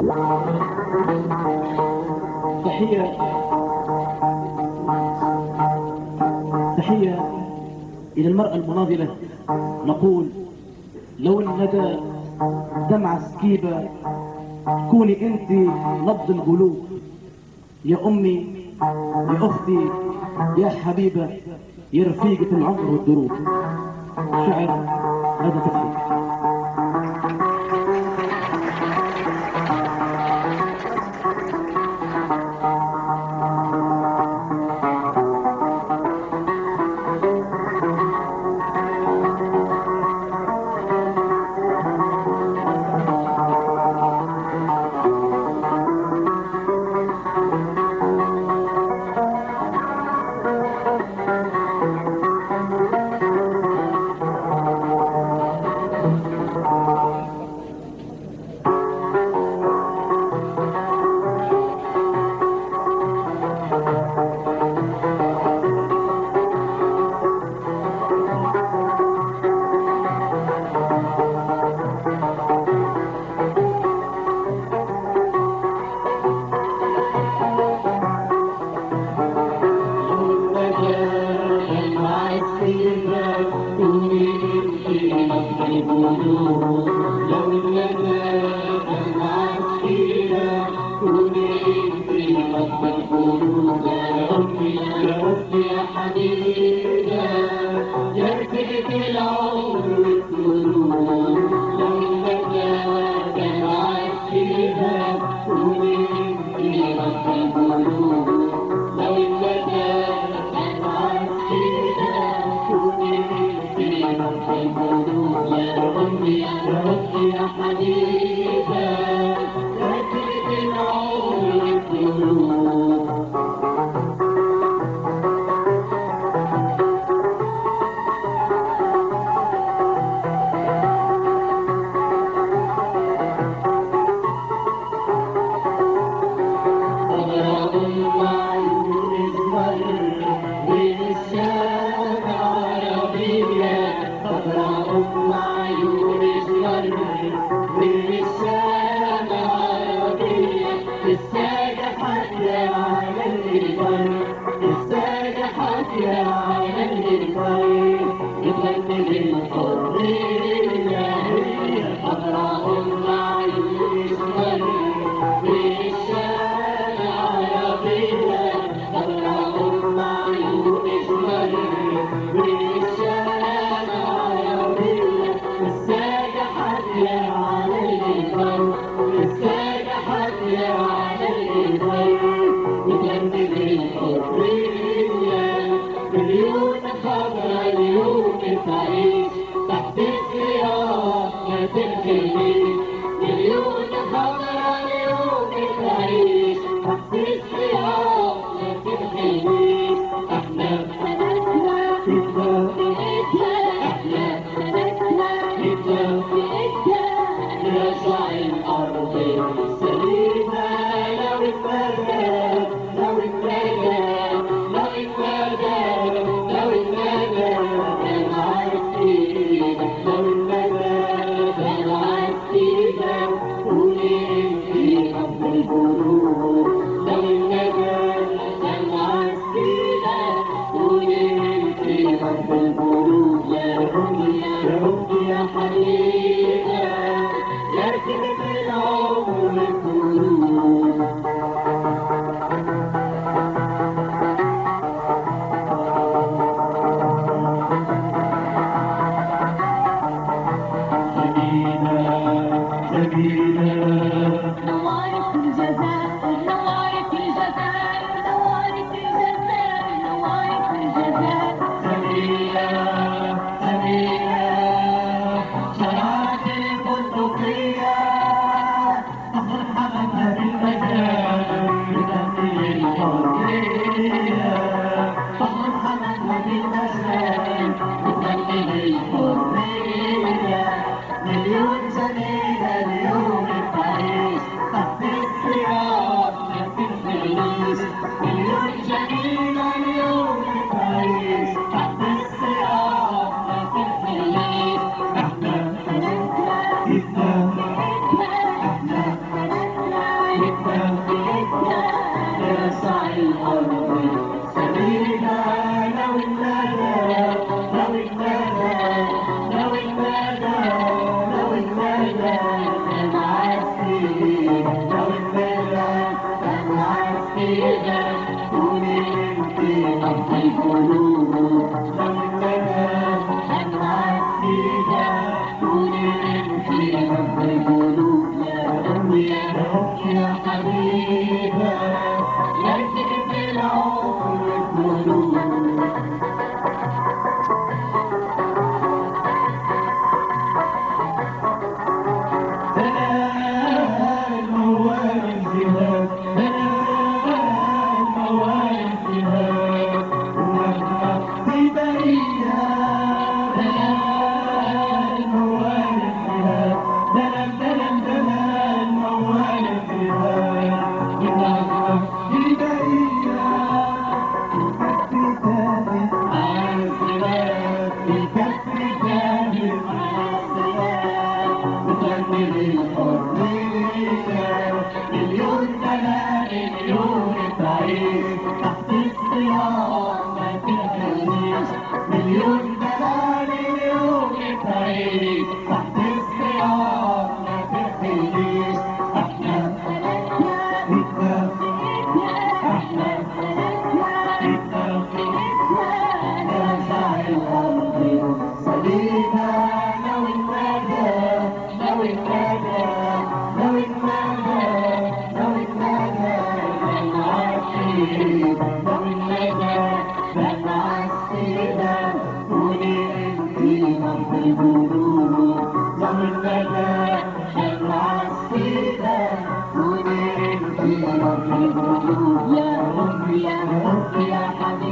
تحية تحية إلى المرأة المناضلة. نقول لو الندى دمع سكيبة كوني انت نبض القلوب، يا امي يا اختي يا حبيبة يا رفيقة العمر والدروب. شعر هذا فتحي. الأرض سبيلة لو اتنادى لو اتنادى لو اتنادى لو اتنادى المعسكر لو اتنادى المعسكر كوني انت أرض القلوب لو اتنادى المعسكر كوني انت أرض القلوب يا أمي يا حبيبة يا سيف العمر القلوب الموال الجهاد الموال الجهاد ونبقى في برية الموال الجهاد دلم الموال الجهاد ونبقى في برية الكف ثابت على الصراط الكف ثابت على الصراط وتغني للحرية مليون سنة مليون تعيش تحت الصيام ما تنسانيش مليون سنة مليون تعيش تحت الصيام ما تنسانيش احنا احنا نرجع الأرض سليمة لو اتنادى لو اتنادى لو اتنادى لو اتنادى المعسكر لو اتنادى المعسكر كوني انتي أرض القلوب لو اتنادى المعسكر كوني انتي أرض القلوب يا أمي يا حبيبي